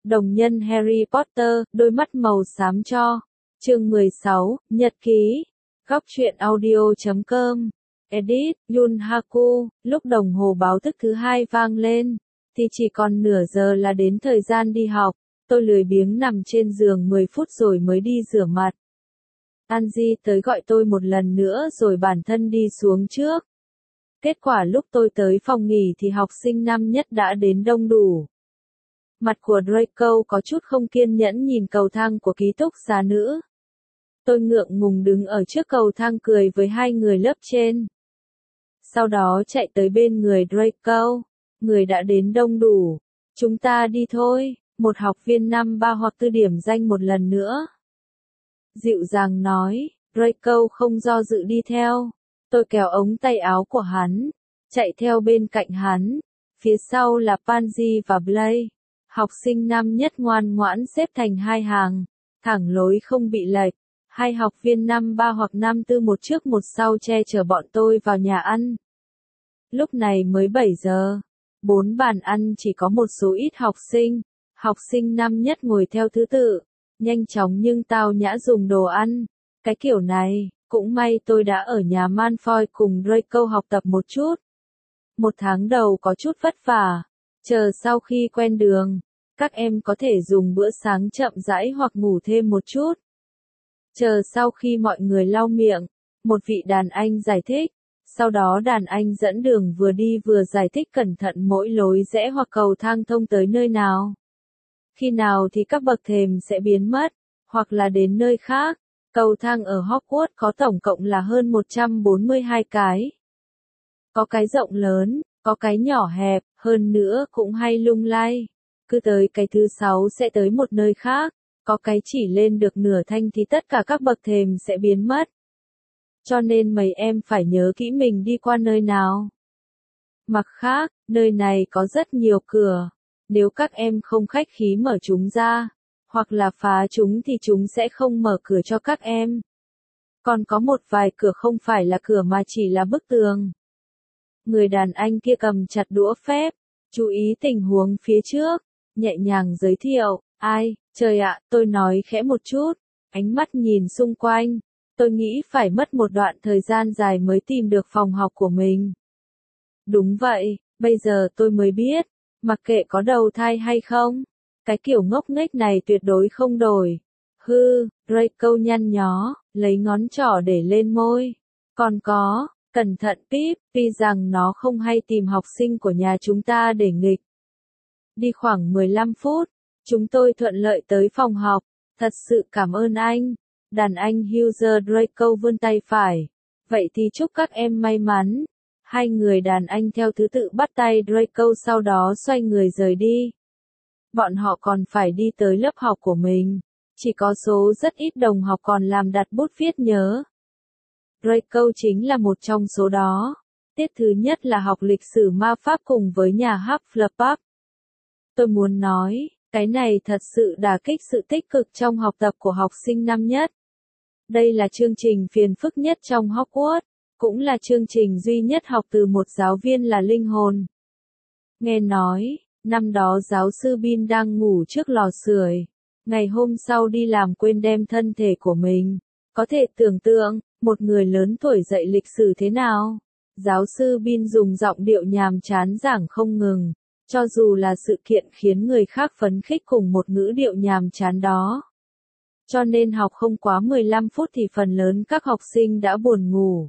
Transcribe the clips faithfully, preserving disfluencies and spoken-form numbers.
Đồng nhân Harry Potter, đôi mắt màu xám cho. Chương mười sáu, Nhật ký. Góc truyện audio chấm com. Edit, Yun Haku. Lúc đồng hồ báo thức thứ hai vang lên, thì chỉ còn nửa giờ là đến thời gian đi học. Tôi lười biếng nằm trên giường mười phút rồi mới đi rửa mặt. Angie tới gọi tôi một lần nữa rồi bản thân đi xuống trước. Kết quả lúc tôi tới phòng nghỉ thì học sinh năm nhất đã đến đông đủ. Mặt của Draco có chút không kiên nhẫn nhìn cầu thang của ký túc xá nữ. Tôi ngượng ngùng đứng ở trước cầu thang cười với hai người lớp trên. Sau đó chạy tới bên người Draco. Người đã đến đông đủ. Chúng ta đi thôi, một học viên năm ba hoặc tư điểm danh một lần nữa. Dịu dàng nói, Draco không do dự đi theo. Tôi kéo ống tay áo của hắn, chạy theo bên cạnh hắn. Phía sau là Pansy và Blake. Học sinh năm nhất ngoan ngoãn xếp thành hai hàng, thẳng lối không bị lệch. Hai học viên năm ba hoặc năm tư một trước một sau che chở bọn tôi vào nhà ăn. Lúc này mới bảy giờ, bốn bàn ăn chỉ có một số ít học sinh. Học sinh năm nhất ngồi theo thứ tự, nhanh chóng nhưng tao nhã dùng đồ ăn. Cái kiểu này, cũng may tôi đã ở nhà Malfoy cùng Draco học tập một chút. Một tháng đầu có chút vất vả, chờ sau khi quen đường, các em có thể dùng bữa sáng chậm rãi hoặc ngủ thêm một chút. Chờ sau khi mọi người lau miệng, một vị đàn anh giải thích, sau đó đàn anh dẫn đường vừa đi vừa giải thích cẩn thận mỗi lối rẽ hoặc cầu thang thông tới nơi nào. Khi nào thì các bậc thềm sẽ biến mất, hoặc là đến nơi khác. Cầu thang ở Hogwarts có tổng cộng là hơn một trăm bốn mươi hai cái. Có cái rộng lớn, có cái nhỏ hẹp, hơn nữa cũng hay lung lay. Cứ tới cái thứ sáu sẽ tới một nơi khác, có cái chỉ lên được nửa thanh thì tất cả các bậc thềm sẽ biến mất. Cho nên mấy em phải nhớ kỹ mình đi qua nơi nào. Mặt khác, nơi này có rất nhiều cửa. Nếu các em không khách khí mở chúng ra, hoặc là phá chúng thì chúng sẽ không mở cửa cho các em. Còn có một vài cửa không phải là cửa mà chỉ là bức tường. Người đàn anh kia cầm chặt đũa phép, chú ý tình huống phía trước, nhẹ nhàng giới thiệu, ai, trời ạ, tôi nói khẽ một chút, ánh mắt nhìn xung quanh, tôi nghĩ phải mất một đoạn thời gian dài mới tìm được phòng học của mình. Đúng vậy, bây giờ tôi mới biết, mặc kệ có đầu thai hay không, cái kiểu ngốc nghếch này tuyệt đối không đổi. Hư, Draco nhăn nhó, lấy ngón trỏ để lên môi. Còn có, cẩn thận Pip, tuy rằng nó không hay tìm học sinh của nhà chúng ta để nghịch. Đi khoảng mười lăm phút, chúng tôi thuận lợi tới phòng học. Thật sự cảm ơn anh. Đàn anh Hughes Draco vươn tay phải. Vậy thì chúc các em may mắn. Hai người đàn anh theo thứ tự bắt tay Draco sau đó xoay người rời đi. Bọn họ còn phải đi tới lớp học của mình. Chỉ có số rất ít đồng học còn làm đặt bút viết nhớ. Draco chính là một trong số đó. Tiết thứ nhất là học lịch sử ma pháp cùng với nhà Hufflepuff. Tôi muốn nói, cái này thật sự đả kích sự tích cực trong học tập của học sinh năm nhất. Đây là chương trình phiền phức nhất trong Hogwarts, cũng là chương trình duy nhất học từ một giáo viên là linh hồn. Nghe nói, năm đó giáo sư Bin đang ngủ trước lò sưởi. Ngày hôm sau đi làm quên đem thân thể của mình. Có thể tưởng tượng, một người lớn tuổi dạy lịch sử thế nào? Giáo sư Bin dùng giọng điệu nhàm chán giảng không ngừng. Cho dù là sự kiện khiến người khác phấn khích cùng một ngữ điệu nhàm chán đó. Cho nên học không quá mười lăm phút thì phần lớn các học sinh đã buồn ngủ.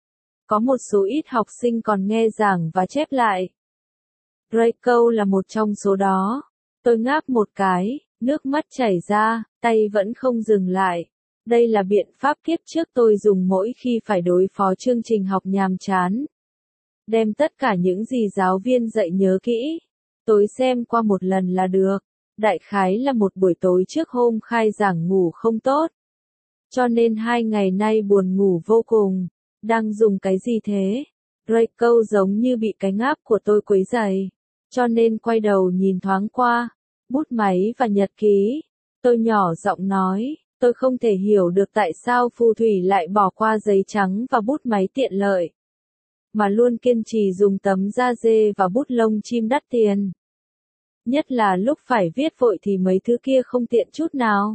Có một số ít học sinh còn nghe giảng và chép lại. Draco là một trong số đó. Tôi ngáp một cái, nước mắt chảy ra, tay vẫn không dừng lại. Đây là biện pháp kiếp trước tôi dùng mỗi khi phải đối phó chương trình học nhàm chán. Đem tất cả những gì giáo viên dạy nhớ kỹ. Tối xem qua một lần là được. Đại khái là một buổi tối trước hôm khai giảng ngủ không tốt. Cho nên hai ngày nay buồn ngủ vô cùng. Đang dùng cái gì thế? Draco giống như bị cái ngáp của tôi quấy rầy. Cho nên quay đầu nhìn thoáng qua. Bút máy và nhật ký. Tôi nhỏ giọng nói, tôi không thể hiểu được tại sao phù thủy lại bỏ qua giấy trắng và bút máy tiện lợi. Mà luôn kiên trì dùng tấm da dê và bút lông chim đắt tiền. Nhất là lúc phải viết vội thì mấy thứ kia không tiện chút nào.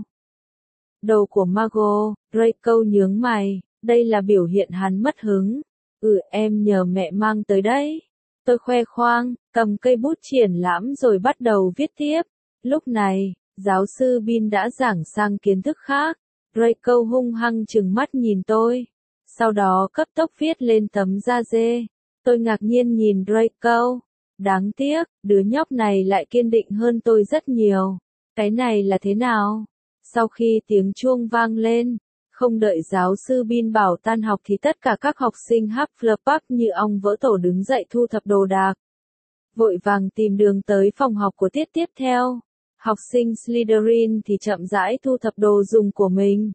Đầu của Margot, Draco nhướng mày, đây là biểu hiện hắn mất hứng. Ừ, em nhờ mẹ mang tới đấy. Tôi khoe khoang, cầm cây bút triển lãm rồi bắt đầu viết tiếp. Lúc này, giáo sư Bin đã giảng sang kiến thức khác. Draco hung hăng trừng mắt nhìn tôi. Sau đó cấp tốc viết lên tấm da dê. Tôi ngạc nhiên nhìn Draco. Đáng tiếc, đứa nhóc này lại kiên định hơn tôi rất nhiều. Cái này là thế nào? Sau khi tiếng chuông vang lên, không đợi giáo sư Bin bảo tan học thì tất cả các học sinh Hufflepuff như ong vỡ tổ đứng dậy thu thập đồ đạc. Vội vàng tìm đường tới phòng học của tiết tiếp theo. Học sinh Slytherin thì chậm rãi thu thập đồ dùng của mình.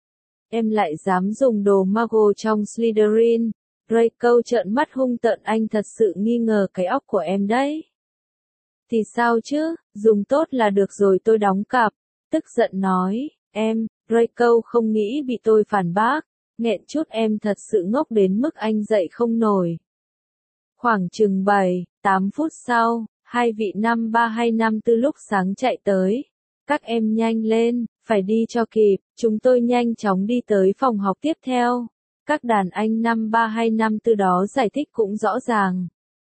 Em lại dám dùng đồ Muggle trong Slytherin. Draco trợn mắt hung tợn, anh thật sự nghi ngờ cái óc của em đấy. Thì sao chứ, dùng tốt là được rồi, tôi đóng cặp. Tức giận nói, em, Draco không nghĩ bị tôi phản bác. Nghẹn chút, em thật sự ngốc đến mức anh dậy không nổi. Khoảng chừng bảy, tám phút sau, hai vị năm ba hay năm tư lúc sáng chạy tới. Các em nhanh lên, phải đi cho kịp, chúng tôi nhanh chóng đi tới phòng học tiếp theo. Các đàn anh năm ba hay năm tư đó giải thích cũng rõ ràng.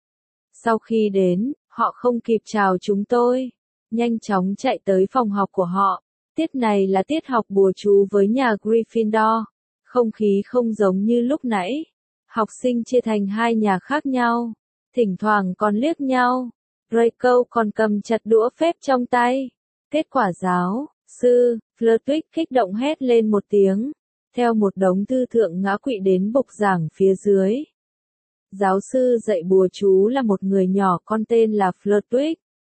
Sau khi đến, họ không kịp chào chúng tôi, nhanh chóng chạy tới phòng học của họ. Tiết này là tiết học bùa chú với nhà Gryffindor. Không khí không giống như lúc nãy. Học sinh chia thành hai nhà khác nhau, thỉnh thoảng còn liếc nhau. Draco còn cầm chặt đũa phép trong tay. Kết quả giáo sư Flitwick kích động hét lên một tiếng, theo một đống thư thượng ngã quỵ đến bục giảng phía dưới. Giáo sư dạy bùa chú là một người nhỏ con tên là Flitwick.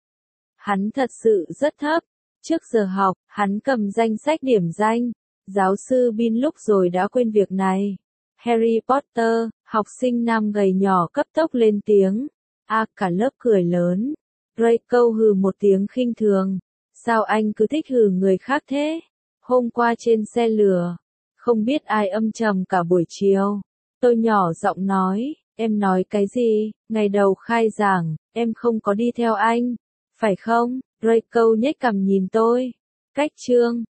Hắn thật sự rất thấp. Trước giờ học, hắn cầm danh sách điểm danh. Giáo sư Bin lúc rồi đã quên việc này. Harry Potter, học sinh nam gầy nhỏ cấp tốc lên tiếng. A à, cả lớp cười lớn. Draco hừ một tiếng khinh thường. Sao anh cứ thích hừ người khác thế? Hôm qua trên xe lửa, không biết ai âm trầm cả buổi chiều. Tôi nhỏ giọng nói, em nói cái gì? Ngày đầu khai giảng, em không có đi theo anh, phải không? Draco nhếch cằm nhìn tôi. Cách chương